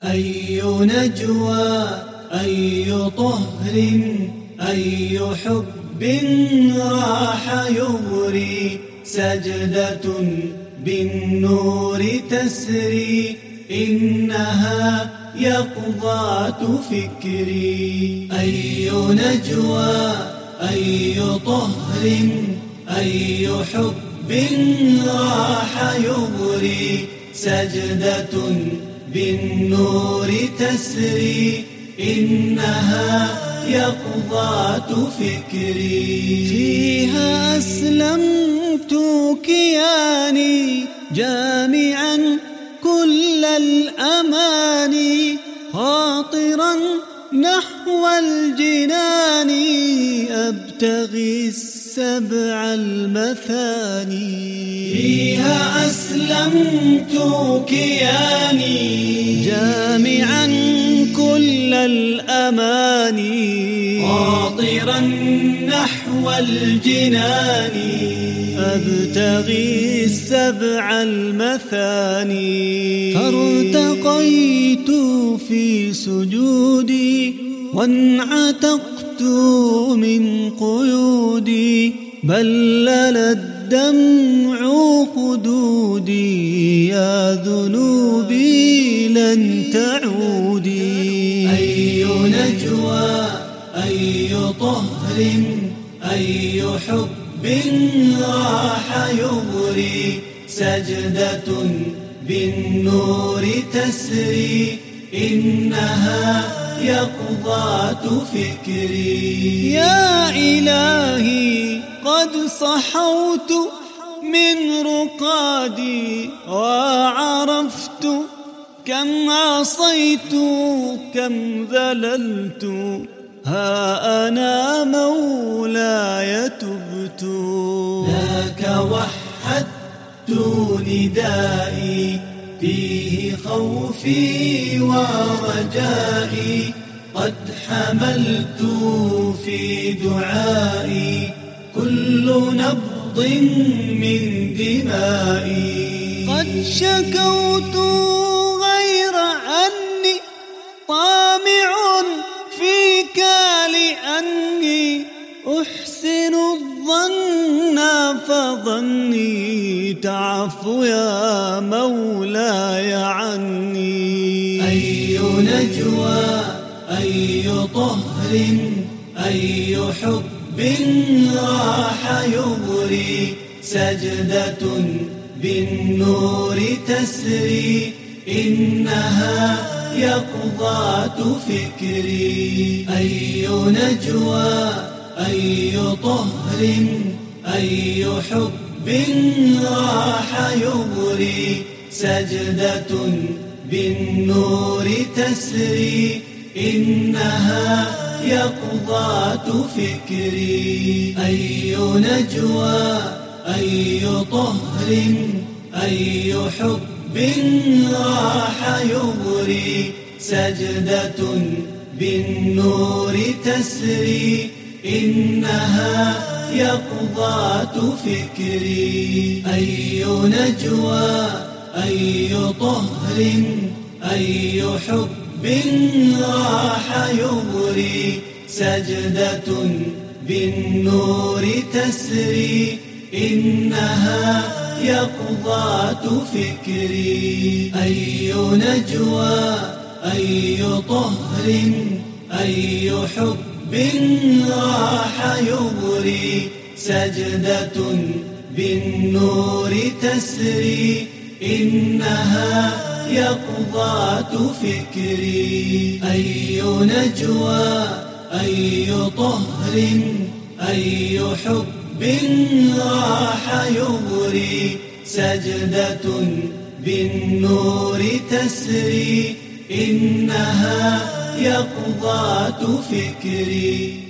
أي نجوى أي طهر أي حب راح يغري سجدة بالنور تسري إنها يقظات فكري. أي نجوى أي طهر أي حب راح يغري سجدة بالنور تسري إنها يقظات فكري. فيها أسلمت كياني جامعا كل الأماني خاطرا نحو الجنان أبتغي السبع المثاني. فيها أسلمت كياني جامعا كل الأماني خاطرا نحو الجنان أبتغي السبع المثاني. فارتقيت في سجودي وانعتقت من قيودي بلل الدمع خدودي يا ذنوبي لن تعودي. أي نجوى أي طهر أي حب راح يغري سجدة بالنور تسري إنها يقظات فكري. يا إلهي قد صحوت من رقادي وعرفت كم عصيت كم ذللت ها أنا مولاي تبت. لك وحدت ندائي فيه خوفي ورجائي قد حملت في دعائي كل نبض من دمائي. قد شكوت غير أني طامع فيك لأني أحسن الظن فظني تعفو يا مولاي عني. أي نجوى أي طهر أي حب راح يغري سجدة بالنور تسري إنها يقظات فكري. أي نجوى أي طهر أي حب راح يغري سجدة بالنور تسري إنها يقظات فكري. أي نجوى أي طهر أي حب راح يغري سجدة بالنور تسري إنها يقظات فكري. أي نجوى أي طهر أي حب راح يغري سجدة بالنور تسري إنها يقظات فكري. أي نجوى أي طهر أي حب راح يغري سجدة بالنور تسري إنها يقظات فكري. أي نجوى أي طهر أي حب راح يغري سجدة بالنور تسري إنها يقظات فكري.